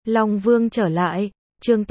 Long Vương trở lại, chương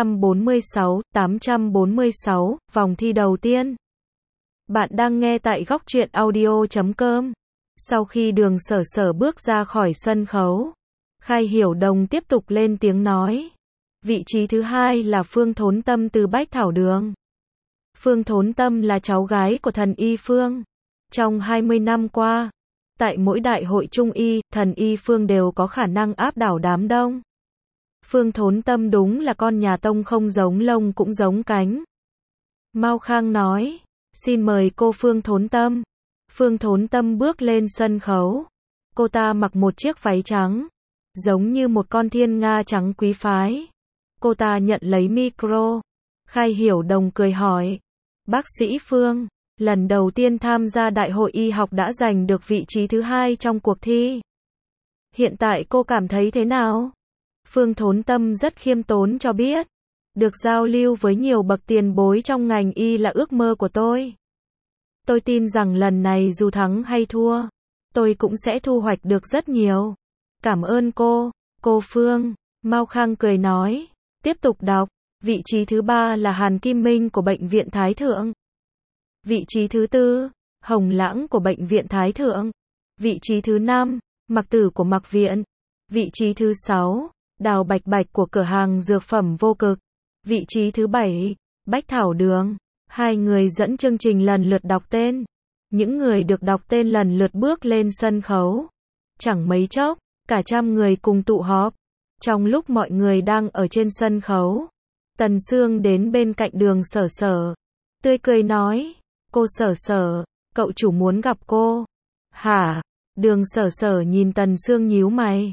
846, vòng thi đầu tiên. Bạn đang nghe tại góc truyện audio.com. Sau khi Đường Sở Sở bước ra khỏi sân khấu, Khai Hiểu Đồng tiếp tục lên tiếng nói. Vị trí thứ hai là Phương Thốn Tâm từ Bách Thảo Đường. Phương Thốn Tâm là cháu gái của thần y Phương. Trong 20 năm qua, tại mỗi đại hội trung y, thần y Phương đều có khả năng áp đảo đám đông. Phương Thốn Tâm đúng là con nhà Tông, không giống lông cũng giống cánh. Mao Khang nói, xin mời cô Phương Thốn Tâm. Phương Thốn Tâm bước lên sân khấu. Cô ta mặc một chiếc váy trắng, giống như một con thiên nga trắng quý phái. Cô ta nhận lấy micro. Khai Hiểu Đồng cười hỏi, bác sĩ Phương, lần đầu tiên tham gia đại hội y học đã giành được vị trí thứ hai trong cuộc thi. Hiện tại cô cảm thấy thế nào? Phương Thốn Tâm rất khiêm tốn cho biết, được giao lưu với nhiều bậc tiền bối trong ngành y là ước mơ của tôi. Tôi tin rằng lần này dù thắng hay thua, tôi cũng sẽ thu hoạch được rất nhiều. Cảm ơn cô Phương. Mao Khang cười nói, tiếp tục đọc. Vị trí thứ ba là Hàn Kim Minh của Bệnh viện Thái Thượng. Vị trí thứ tư, Hồng Lãng của Bệnh viện Thái Thượng. Vị trí thứ năm, Mặc Tử của Mặc Viện. Vị trí thứ sáu, Đào Bạch Bạch của cửa hàng dược phẩm Vô Cực. Vị trí thứ bảy, Bách Thảo Đường. Hai người dẫn chương trình lần lượt đọc tên. Những người được đọc tên lần lượt bước lên sân khấu. Chẳng mấy chốc, cả trăm người cùng tụ họp. Trong lúc mọi người đang ở trên sân khấu, Tần Sương đến bên cạnh Đường Sở Sở, tươi cười nói, cô Sở Sở, cậu chủ muốn gặp cô. Hả? Đường Sở Sở nhìn Tần Sương nhíu mày.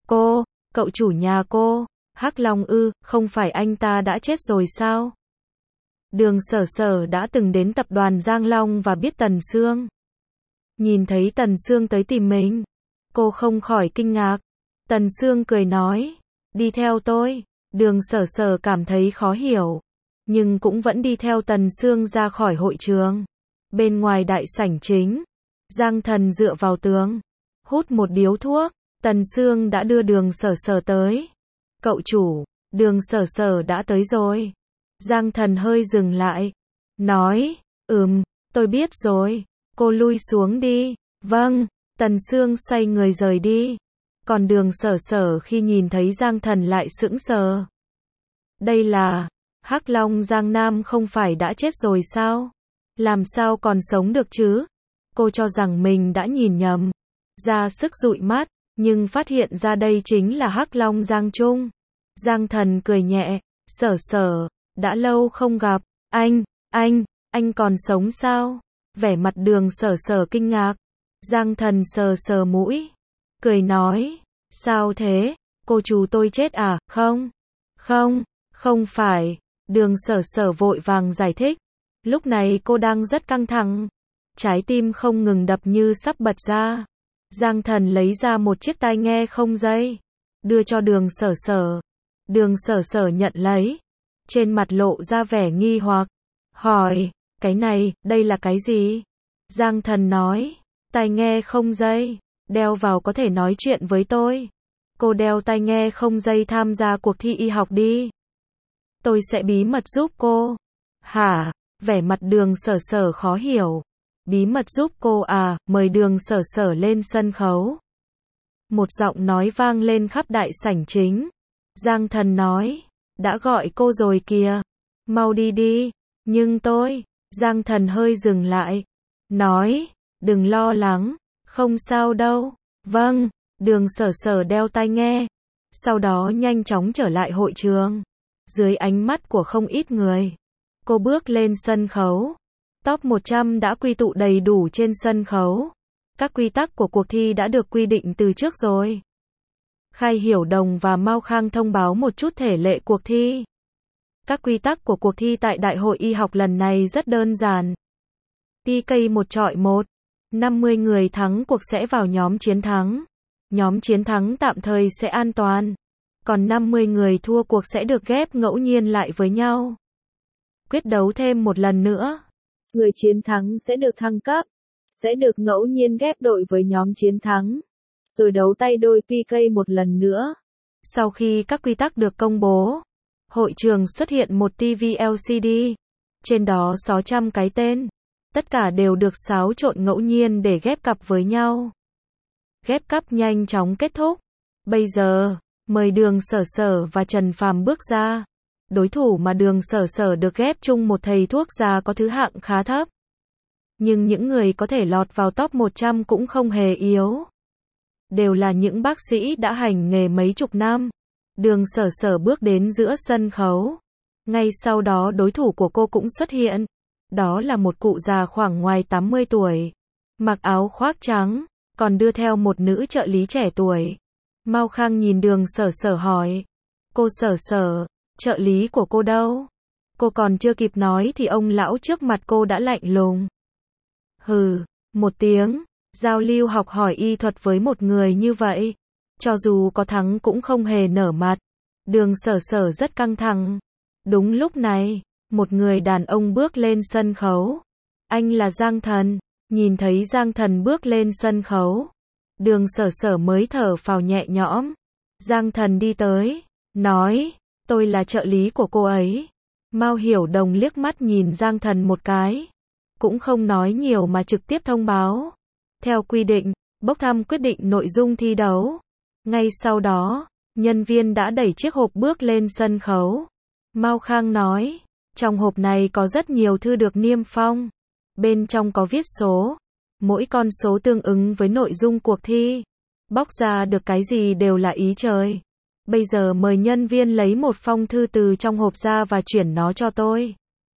Cậu chủ nhà cô, Hắc Long ư, không phải anh ta đã chết rồi sao? Đường Sở Sở đã từng đến tập đoàn Giang Long và biết Tần Sương. Nhìn thấy Tần Sương tới tìm mình, cô không khỏi kinh ngạc. Tần Sương cười nói, đi theo tôi. Đường Sở Sở cảm thấy khó hiểu, nhưng cũng vẫn đi theo Tần Sương ra khỏi hội trường. Bên ngoài đại sảnh chính, Giang Thần dựa vào tường, hút một điếu thuốc. Tần Sương đã đưa Đường Sở Sở tới. Cậu chủ, Đường Sở Sở đã tới rồi. Giang Thần hơi dừng lại, nói, tôi biết rồi, cô lui xuống đi. Vâng. Tần Sương xoay người rời đi. Còn Đường Sở Sở khi nhìn thấy Giang Thần lại sững sờ. Đây là, Hắc Long Giang Nam không phải đã chết rồi sao? Làm sao còn sống được chứ? Cô cho rằng mình đã nhìn nhầm, ra sức dụi mắt, nhưng phát hiện ra đây chính là Hắc Long Giang Trung. Giang Thần cười nhẹ, Sở Sở, đã lâu không gặp, anh còn sống sao? Vẻ mặt Đường Sở Sở kinh ngạc. Giang Thần sờ sờ mũi, cười nói, sao thế, cô chú tôi chết à? Không phải. Đường Sở Sở vội vàng giải thích. Lúc này cô đang rất căng thẳng, trái tim không ngừng đập như sắp bật ra. Giang Thần lấy ra một chiếc tai nghe không dây, đưa cho Đường Sở Sở. Đường Sở Sở nhận lấy, trên mặt lộ ra vẻ nghi hoặc, hỏi, cái này, đây là cái gì? Giang Thần nói, tai nghe không dây, đeo vào có thể nói chuyện với tôi. Cô đeo tai nghe không dây tham gia cuộc thi y học đi. Tôi sẽ bí mật giúp cô. Hả? Vẻ mặt Đường Sở Sở khó hiểu. Bí mật giúp cô à? Mời Đường Sở Sở lên sân khấu. Một giọng nói vang lên khắp đại sảnh chính. Giang Thần nói, đã gọi cô rồi kìa. Mau đi đi. Nhưng tôi. Giang Thần hơi dừng lại, nói, đừng lo lắng, không sao đâu. Vâng. Đường Sở Sở đeo tai nghe, sau đó nhanh chóng trở lại hội trường. Dưới ánh mắt của không ít người, cô bước lên sân khấu. Top 100 đã quy tụ đầy đủ trên sân khấu. Các quy tắc của cuộc thi đã được quy định từ trước rồi. Khai Hiểu Đồng và Mao Khang thông báo một chút thể lệ cuộc thi. Các quy tắc của cuộc thi tại Đại hội y học lần này rất đơn giản. PK 1 chọi 1. 50 người thắng cuộc sẽ vào nhóm chiến thắng. Nhóm chiến thắng tạm thời sẽ an toàn. Còn 50 người thua cuộc sẽ được ghép ngẫu nhiên lại với nhau. Quyết đấu thêm một lần nữa. Người chiến thắng sẽ được thăng cấp, sẽ được ngẫu nhiên ghép đội với nhóm chiến thắng, rồi đấu tay đôi PK một lần nữa. Sau khi các quy tắc được công bố, hội trường xuất hiện một TV LCD. Trên đó 600 cái tên. Tất cả đều được xáo trộn ngẫu nhiên để ghép cặp với nhau. Ghép cặp nhanh chóng kết thúc. Bây giờ, mời Đường Sở Sở và Trần Phàm bước ra. Đối thủ mà Đường Sở Sở được ghép chung một thầy thuốc già có thứ hạng khá thấp. Nhưng những người có thể lọt vào top 100 cũng không hề yếu. Đều là những bác sĩ đã hành nghề mấy chục năm. Đường Sở Sở bước đến giữa sân khấu. Ngay sau đó đối thủ của cô cũng xuất hiện. Đó là một cụ già khoảng ngoài 80 tuổi. Mặc áo khoác trắng, còn đưa theo một nữ trợ lý trẻ tuổi. Mao Khang nhìn Đường Sở Sở hỏi. Cô Sở Sở, trợ lý của cô đâu? Cô còn chưa kịp nói thì ông lão trước mặt cô đã lạnh lùng. Hừ, một tiếng. Giao lưu học hỏi y thuật với một người như vậy. Cho dù có thắng cũng không hề nở mặt. Đường Sở Sở rất căng thẳng. Đúng lúc này, một người đàn ông bước lên sân khấu. Anh là Giang Thần. Nhìn thấy Giang Thần bước lên sân khấu. Đường Sở Sở mới thở phào nhẹ nhõm. Giang Thần đi tới, nói, tôi là trợ lý của cô ấy. Mao Hiểu Đồng liếc mắt nhìn Giang Thần một cái. Cũng không nói nhiều mà trực tiếp thông báo. Theo quy định, bốc thăm quyết định nội dung thi đấu. Ngay sau đó, nhân viên đã đẩy chiếc hộp bước lên sân khấu. Mao Khang nói, trong hộp này có rất nhiều thư được niêm phong. Bên trong có viết số. Mỗi con số tương ứng với nội dung cuộc thi. Bóc ra được cái gì đều là ý trời. Bây giờ mời nhân viên lấy một phong thư từ trong hộp ra và chuyển nó cho tôi.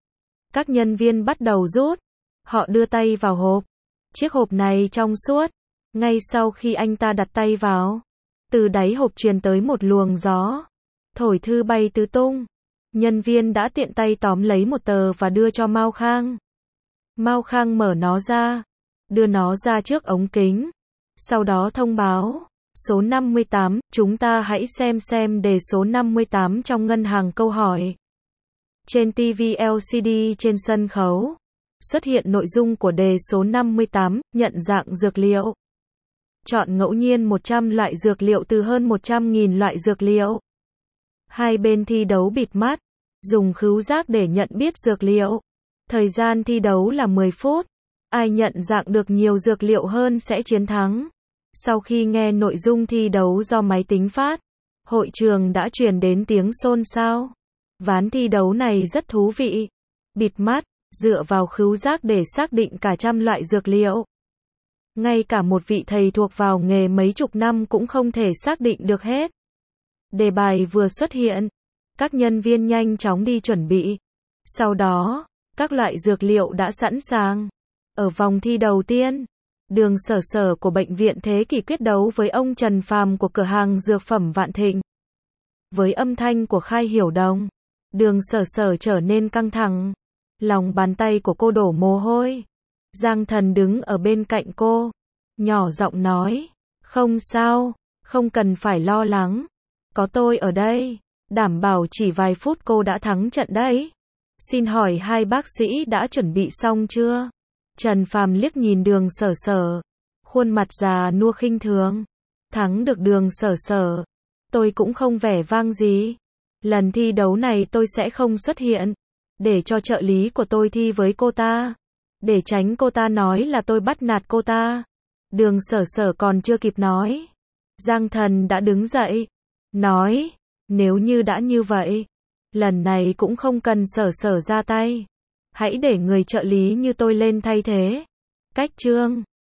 Các nhân viên bắt đầu rút. Họ đưa tay vào hộp. Chiếc hộp này trong suốt. Ngay sau khi anh ta đặt tay vào, từ đáy hộp truyền tới một luồng gió. Thổi thư bay tứ tung. Nhân viên đã tiện tay tóm lấy một tờ và đưa cho Mao Khang. Mao Khang mở nó ra. Đưa nó ra trước ống kính. Sau đó thông báo. Số 58, chúng ta hãy xem đề số 58 trong ngân hàng câu hỏi. Trên TV LCD trên sân khấu, xuất hiện nội dung của đề số 58, nhận dạng dược liệu. Chọn ngẫu nhiên 100 loại dược liệu từ hơn 100.000 loại dược liệu. Hai bên thi đấu bịt mắt, dùng khứu giác để nhận biết dược liệu. Thời gian thi đấu là 10 phút. Ai nhận dạng được nhiều dược liệu hơn sẽ chiến thắng. Sau khi nghe nội dung thi đấu do máy tính phát, hội trường đã truyền đến tiếng xôn xao. Ván thi đấu này rất thú vị. Bịt mắt, dựa vào khứu giác để xác định cả trăm loại dược liệu. Ngay cả một vị thầy thuộc vào nghề mấy chục năm cũng không thể xác định được hết. Đề bài vừa xuất hiện, các nhân viên nhanh chóng đi chuẩn bị. Sau đó, các loại dược liệu đã sẵn sàng. Ở vòng thi đầu tiên, Đường Sở Sở của Bệnh viện Thế Kỷ quyết đấu với ông Trần Phàm của cửa hàng dược phẩm Vạn Thịnh. Với âm thanh của Khai Hiểu Đồng, Đường Sở Sở trở nên căng thẳng. Lòng bàn tay của cô đổ mồ hôi. Giang Thần đứng ở bên cạnh cô, nhỏ giọng nói, không sao, không cần phải lo lắng. Có tôi ở đây, đảm bảo chỉ vài phút cô đã thắng trận đấy. Xin hỏi hai bác sĩ đã chuẩn bị xong chưa? Trần Phàm liếc nhìn Đường Sở Sở, khuôn mặt già nua khinh thường. Thắng được Đường Sở Sở, tôi cũng không vẻ vang gì. Lần thi đấu này tôi sẽ không xuất hiện, để cho trợ lý của tôi thi với cô ta, để tránh cô ta nói là tôi bắt nạt cô ta. Đường Sở Sở còn chưa kịp nói, Giang Thần đã đứng dậy, nói, nếu như đã như vậy, lần này cũng không cần Sở Sở ra tay. Hãy để người trợ lý như tôi lên thay thế. Cách chương